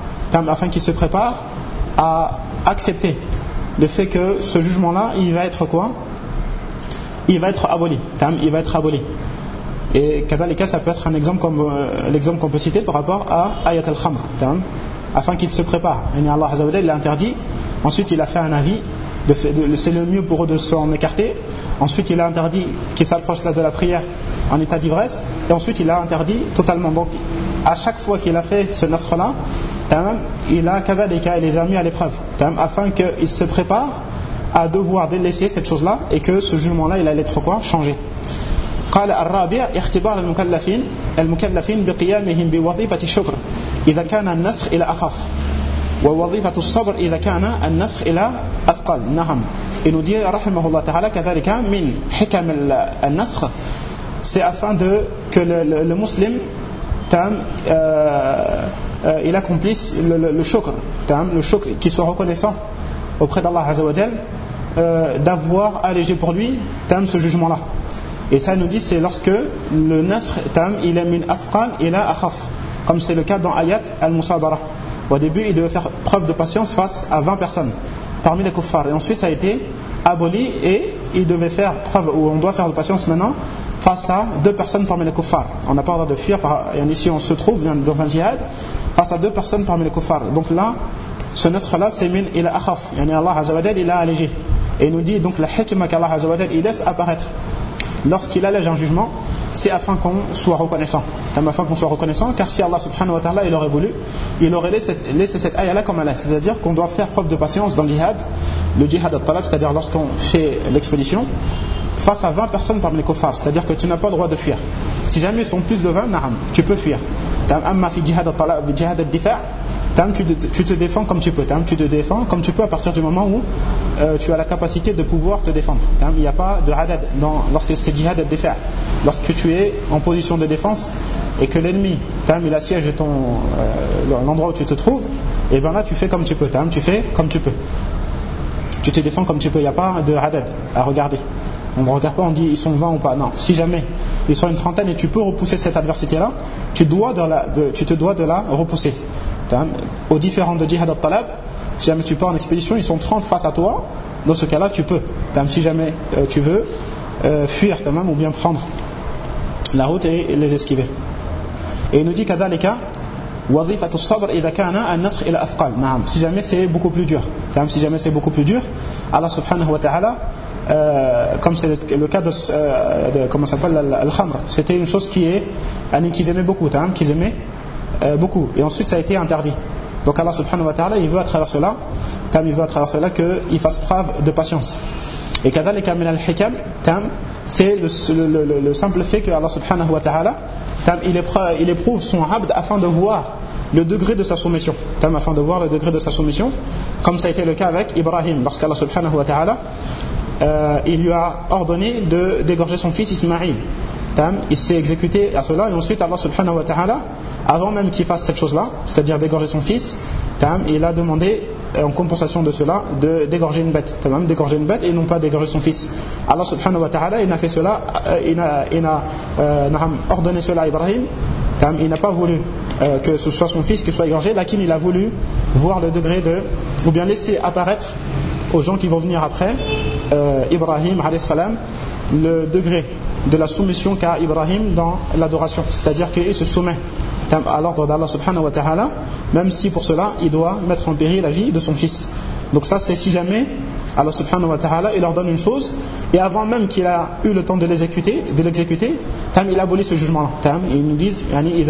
à accepter le fait que ce jugement-là, il va être quoi? Il va être aboli. Et kadhalika, ça peut être un exemple comme l'exemple qu'on peut citer par rapport à ayat al-khamr, afin qu'il se prépare. Et Allah Azza wa Jalla l'a interdit. Ensuite il a fait un avis c'est le mieux pour eux de s'en écarter. Ensuite il a interdit qu'ils s'approchent là de la prière en état d'ivresse, et ensuite il a interdit totalement. Donc à chaque fois qu'il a fait ce nasr là, il a kadhalika, il les a mis à l'épreuve, afin qu'ils se préparent à devoir délaisser cette chose là, et que ce jugement là il allait être quoi? Changé. قال الرابع اختبار المكلفين بقيامهم بوظيفة الشكر إذا كان النسخ إلى أخف ووظيفة الصبر إذا كان النسخ إلى أثقل. نعم. Il nous dit رحمه الله تعالى كذلك من حكم النسخ, c'est afin que le musulman il accomplisse le shukr, qu'il soit reconnaissant auprès d'Allah Azza wa Jal d'avoir allégé pour lui ce jugement là. Et ça nous dit c'est lorsque le nasr il est min afqal ila akhaf, comme c'est le cas dans ayat al-musabara. Au début il devait faire preuve de patience face à 20 personnes parmi les kuffars, et ensuite ça a été aboli et il devait faire preuve, ou on doit faire de patience maintenant face à 2 personnes parmi les kuffars. On n'a pas le droit de fuir, et ici on se trouve dans un djihad face à 2 personnes parmi les kuffars. Donc là ce nasr là c'est min ila akhaf, yani Allah Azza wa Jalla il a allégé. Et il nous dit donc la hikmah qu'Allah Azza wa Jalla il laisse apparaître lorsqu'il allège un jugement, c'est afin qu'on soit reconnaissant. Afin qu'on soit reconnaissant, car si Allah subhanahu wa ta'ala il aurait voulu, il aurait laissé cette ayah-là comme elle est. C'est-à-dire qu'on doit faire preuve de patience dans le djihad al-talab, c'est-à-dire lorsqu'on fait l'expédition, face à 20 personnes parmi les kuffars, c'est-à-dire que tu n'as pas le droit de fuir. Si jamais ils sont plus de 20, tu peux fuir. Amma fi djihad al-talab, djihad al-difa', tu te défends comme tu peux. Tu te défends comme tu peux à partir du moment où tu as la capacité de pouvoir te défendre. Il n'y a pas de hadad lorsque c'est djihad al-difa'. Lorsque tu es en position de défense et que l'ennemi il assiège l'endroit où tu te trouves, et bien là tu fais comme tu peux. Tu fais comme tu peux. Tu te défends comme tu peux. Il n'y a pas de hadad à regarder. On ne regarde pas, on dit ils sont 20 ou pas. Non, si jamais ils sont une trentaine et tu peux repousser cette adversité-là, tu te dois de la repousser. Au différent de djihad al-talab, si jamais tu pars en expédition, ils sont 30 face à toi, dans ce cas-là tu peux. Si jamais tu veux fuir ou bien prendre la route et les esquiver. Et il nous dit kadhalika وظيفة الصبر إذا كان النصر إلى أثقال. Si jamais c'est beaucoup plus dur. Si jamais c'est beaucoup plus dur, Allah subhanahu wa ta'ala, comme c'est le cas de comment ça s'appelle al-khamr, c'était une chose qu'ils aimaient beaucoup, qu'ils aimaient beaucoup, et ensuite ça a été interdit. Donc Allah subhanahu wa ta'ala il veut à travers cela qu'ils fassent preuve de patience. Et kadhalika min al-hikam, c'est le simple fait que Allah subhanahu wa ta'ala il éprouve son abd afin de voir le degré de sa soumission. Afin de voir le degré de sa soumission, comme ça a été le cas avec Ibrahim, lorsqu'Allah subhanahu wa ta'ala il lui a ordonné de dégorger son fils Ismaïl. Il s'est exécuté à cela, et ensuite Allah subhanahu wa ta'ala, avant même qu'il fasse cette chose-là, c'est-à-dire dégorger son fils, il a demandé en compensation de cela de dégorger une bête, et non pas dégorger son fils. Allah subhanahu wa ta'ala il a fait cela, il a ordonné cela à Ibrahim. Il n'a pas voulu que ce soit son fils qui soit égorgé, lakin il a voulu voir le degré ou bien laisser apparaître aux gens qui vont venir après Ibrahim alayhi salam, le degré de la soumission qu'a Ibrahim dans l'adoration, c'est-à-dire qu'il se soumet à l'ordre d'Allah subhanahu wa ta'ala, même si pour cela il doit mettre en péril la vie de son fils. Donc ça c'est si jamais Allah subhanahu wa ta'ala il leur donne une chose, et avant même qu'il a eu le temps de l'exécuter, il abolit ce jugement-là. Ils nous disent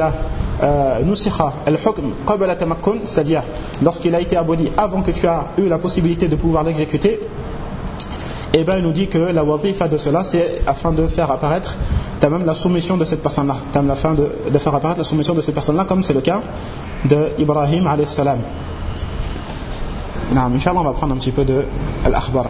nusikha al-hukm qabla tamakkun, c'est-à-dire lorsqu'il a été aboli avant que tu as eu la possibilité de pouvoir l'exécuter, et bien il nous dit que la wazifa de cela c'est afin de faire apparaître même la soumission de cette personne-là, afin de faire apparaître la soumission de cette personne-là, comme c'est le cas de Ibrahim alayhi salam. Inch'Allah on va prendre un petit peu de al-akhbar.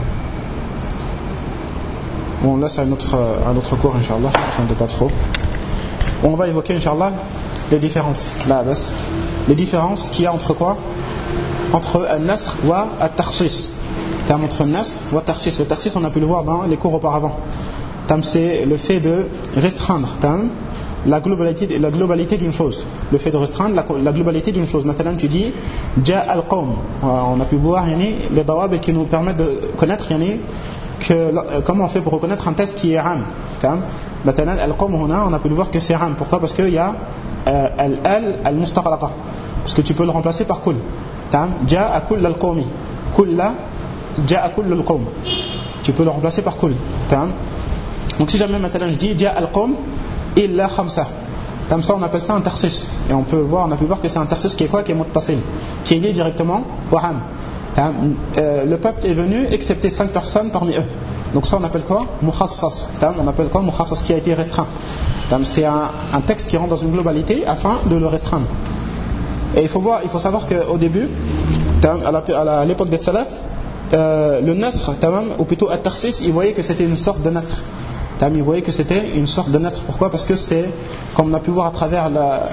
Bon là c'est un autre cours Inch'Allah, afin de pas trop. On va évoquer Inch'Allah les différences les différences qu'il y a entre quoi, entre al-nasr wa al-takhsis. Entre al-nasr wa al-takhsis. Le takhsis on a pu le voir dans les cours auparavant. C'est le fait de restreindre la globalité d'une chose. Le fait de restreindre la globalité d'une chose. Maintenant tu dis ja al-qawm. On a pu voir les dawab qui nous permettent de connaître comment on fait pour reconnaître un texte qui est ram. Maintenant al-qawm on a pu le voir que c'est ram. Pourquoi? Parce qu'il y a al-mustaqraqa, parce que tu peux le remplacer par kull. Ja kull al-qawmi, kulla ja kull al-qawm, tu peux le remplacer par kull. Donc si jamais maintenant je dis ja al-qawm illa khamsa, comme ça on appelle ça un takhsis, et on a pu voir que c'est un takhsis qui est quoi, qui est muttasil, qui est lié directement au ham. Le peuple est venu excepté 5 personnes parmi eux, donc ça on appelle quoi, mukhassas. On appelle quoi, mukhassas, qui a été restreint. C'est un texte qui rentre dans une globalité afin de le restreindre. Et il faut savoir qu'au début, à l'époque des salaf, le nasr, ou plutôt at-takhsis, ils voyaient que c'était une sorte de nasr. Ils voyaient que c'était une sorte de nasr. Pourquoi? Parce que c'est, comme on a pu voir à travers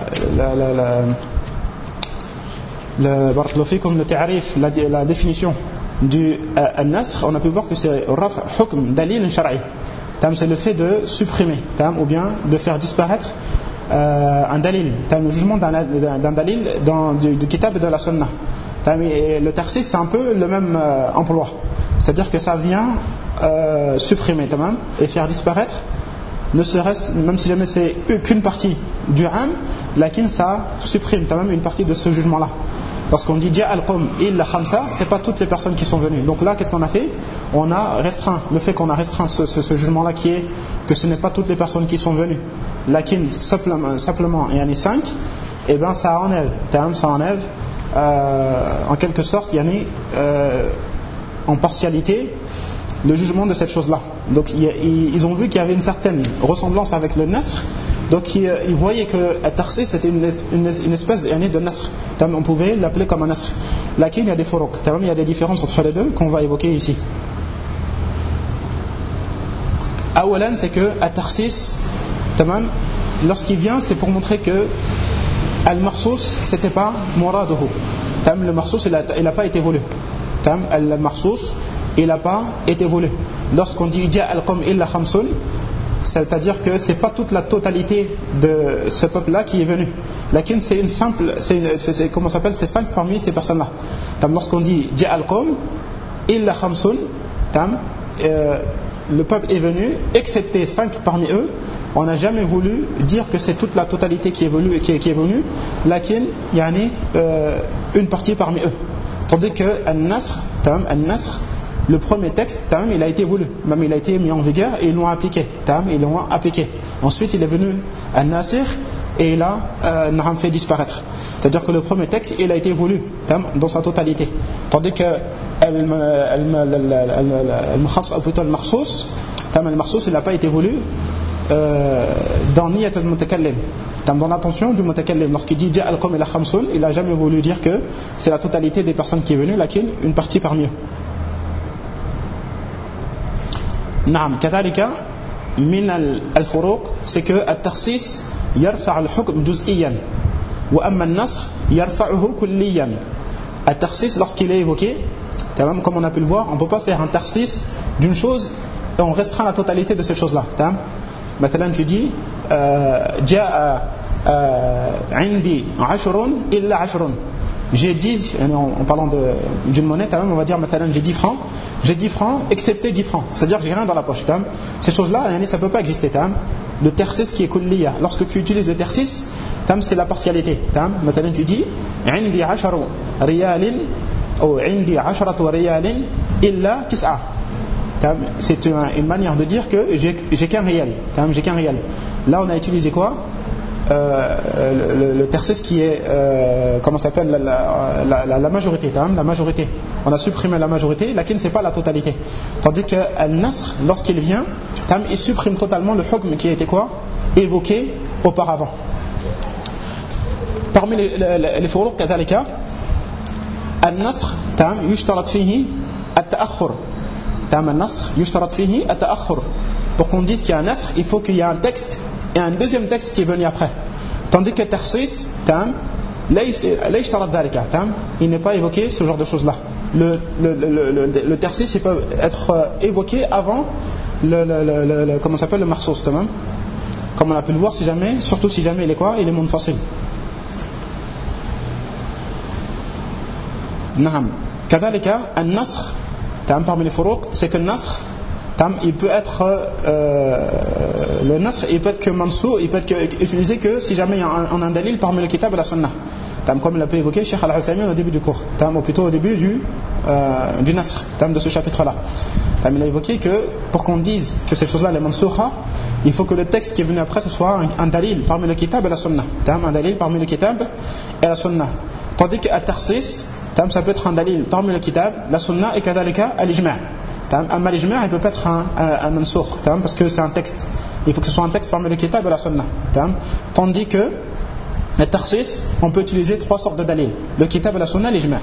le ta'rif, la définition du nasr, on a pu voir que c'est raf hukm dalil shar'i. C'est le fait de supprimer ou bien de faire disparaître un dalil, le jugement d'un dalil du kitab et de la sunnah. Et le takhsis c'est un peu le même emploi, c'est-à-dire que ça vient supprimer et faire disparaître, ne serait-ce, même si jamais c'est qu'une partie du am, lakin ça supprime une partie de ce jugement-là. lorsqu'on dit Ja'a al-qawm illa khamsa, c'est pas toutes les personnes qui sont venues. Donc là, qu'est-ce qu'on a fait? On a restreint, le fait qu'on a restreint ce jugement-là qui est que ce n'est pas toutes les personnes qui sont venues. Lakin, simplement, il y en a 5, et bien ça enlève, en quelque sorte, il y en a en partialité, le jugement de cette chose-là. Donc ils ont vu qu'il y avait une certaine ressemblance avec le nasr. Donc ils voyaient que At-Takhsis c'était une espèce de nasr. On pouvait l'appeler comme un nasr. Lakin il y a des furuq, il y a des différences entre les deux qu'on va évoquer ici. Awalan, c'est que At-Takhsis, lorsqu'il vient, c'est pour montrer que Al-Marsous, c'était pas Muraduhu. Le Marsous, il n'a pas été voulu. Al-Marsous, il n'a pas été voulu. Lorsqu'on dit Ja'a al-qawm illa khamsun, c'est-à-dire que c'est pas toute la totalité de ce peuple-là qui est venu. Lakin c'est une simple, comment ça s'appelle, c'est simple parmi ces personnes-là. Lorsqu'on dit Ja'a al-qawm illa khamsun, le peuple est venu, excepté 5 parmi eux. On n'a jamais voulu dire que c'est toute la totalité qui est venue, lakin yani une partie parmi eux. Tandis que Al-Nasr, le premier texte, il a été voulu, même il a été mis en vigueur et ils l'ont appliqué. Ensuite, il est venu Al-Nasir et il a fait disparaître. C'est-à-dire que le premier texte, il a été voulu dans sa totalité. Tandis que Al-Marsous, il n'a pas été voulu dans Niyat al-Mutakallim, dans l'attention du Mutakallim. Lorsqu'il dit Ja'a al-qawm illa khamsun, il n'a jamais voulu dire que c'est la totalité des personnes qui est venue, lakin une partie parmi eux. Naam, kadhalika min al-furuq, c'est que at-takhsis yarfa' al-hukm juz'iyan wa amma an-nasr yarfa'uhu kulliyan. At-takhsis, lorsqu'il est évoqué, comme on a pu le voir, on ne peut pas faire un takhsis d'une chose et on restreint la totalité de cette chose-là. Maintenant, tu dis Ja'a indi 'ashrun illa 'ashrun. J'ai 10, en parlant d'une monnaie, on va dire maintenant j'ai 10 francs, excepté 10 francs. C'est-à-dire que j'ai rien dans la poche. Ces choses-là, ça ne peut pas exister. Le tersis qui est kulliya. Lorsque tu utilises le tersis, c'est la partialité. Maintenant tu dis indi 10 riyalin ou indi 10 riyalin illa 9. C'est une manière de dire que j'ai qu'un réel. Là on a utilisé quoi? Le tersis qui est comment s'appelle la majorité. La majorité. On a supprimé la majorité, laquelle c'est pas la totalité. Tandis que Al-Nasr, lorsqu'il vient, il supprime totalement le hukm qui a été quoi? Évoqué auparavant. Parmi les furuq kadhalika, Al-Nasr yushtarat fihi at-ta'akhur. Al-Nasr yushtarat fihi at-ta'akhur. Pour qu'on dise qu'il y a un nasr, il faut qu'il y ait un texte et un deuxième texte qui est venu après. Tandis que Takhsis, il n'est pas évoqué ce genre de choses-là. Le Takhsis, il peut être évoqué avant comment s'appelle le Marsous, comme on a pu le voir, surtout si jamais il est quoi? Il est munfasil. Naam. Kadhalika, an-nasr, parmi les furuq, c'est que le nasr, il peut être le nasr, il peut être que mansou, il peut être utilisé que si jamais on a un dalil parmi le kitab et la sunna, comme l'a pu évoquer Cheikh Al-Uthaymin au début du cours, ou plutôt au début du nasr, de ce chapitre-là. Il a évoqué que pour qu'on dise que cette chose-là est mansouha, il faut que le texte qui est venu après ce soit un dalil parmi le kitab et la sunna, un dalil parmi le kitab et la sunna. Tandis que at-takhsis, ça peut être un dalil parmi le kitab, la sunna et kadhalika al-ijma'. Amma l'ijma' il peut pas être un mansoukh, parce que c'est un texte. Il faut que ce soit un texte parmi le kitab et la sunna. Tandis que le takhsis, on peut utiliser 3 sortes de dalil: le kitab et la sunna, l'ijma'.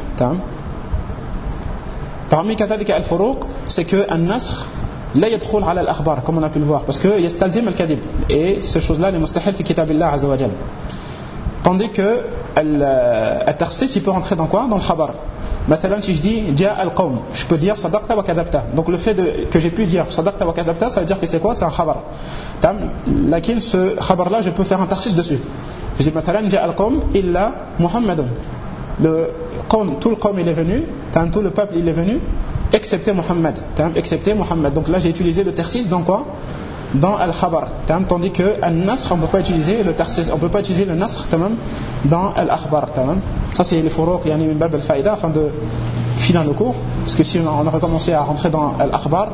Parmi kadhalika al-furuq, c'est que an-nasr la yadkhul ala al-akhbar, comme on a pu le voir, parce que yastalzim al-kadhib, et ces choses-là les mustahil fi kitabillah azza wa jalla. Tandis que al-takhsis, il peut rentrer dans quoi? Dans le khabar. Maintenant, si je dis Ja'a al-qawm, je peux dire sadaqta wa kadhabta. Donc le fait que j'ai pu dire sadaqta wa kadhabta, ça veut dire que c'est quoi? C'est un khabar. Laquelle ce khabar-là, je peux faire un takhsis dessus. Je dis maintenant Ja'a al-qawm illa Muhammadun. Le qawm, tout le qawm il est venu, tout le peuple il est venu, excepté Muhammad. Donc là j'ai utilisé le takhsis dans quoi? Dans al-khabar. Tandis que al-nasr, on ne peut pas utiliser le takhsis, on ne peut pas utiliser le nasr dans al-akhbar. Ça c'est les furuq yani min bab al-faïda afin de finir le cours, parce que si on aurait commencé à rentrer dans al-akhbar,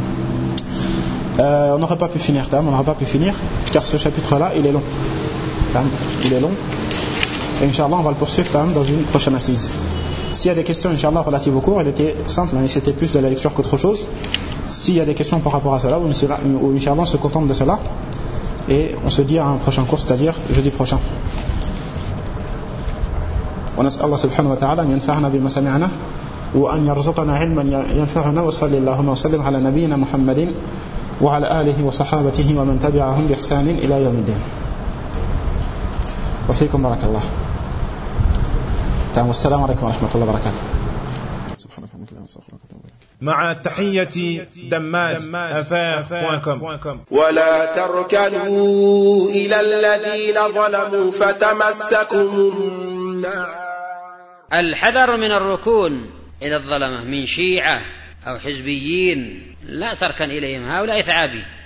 on n'aurait pas pu finir, car ce chapitre-là il est long. Et Inch'Allah on va le poursuivre dans une prochaine assise. S'il y a des questions Inch'Allah relatives au cours, il était simple, mais c'était plus de la lecture qu'autre chose. S'il y a des questions par rapport à cela, ou Inch'Allah on se contente de cela, et on se dit à un prochain cours, c'est-à-dire jeudi prochain. ونسأل الله سبحانه وتعالى أن ينفعنا بما سمعنا وأن يرزقنا علما ينفعنا وصلى اللهم وسلم على نبينا محمد وعلى آله وصحابته ومن تبعهم بإحسان إلى يوم الدين. وفيكم بارك الله. والسلام عليكم ورحمة الله وبركاته. مع تحية دماج@afaf.com. ولا تركنوا إلى الذين ظلموا فتمسكهم النار. الحذر من الركون إلى الظلمة من شيعة أو حزبيين، لا تركن إليهم، هؤلاء ثعابي.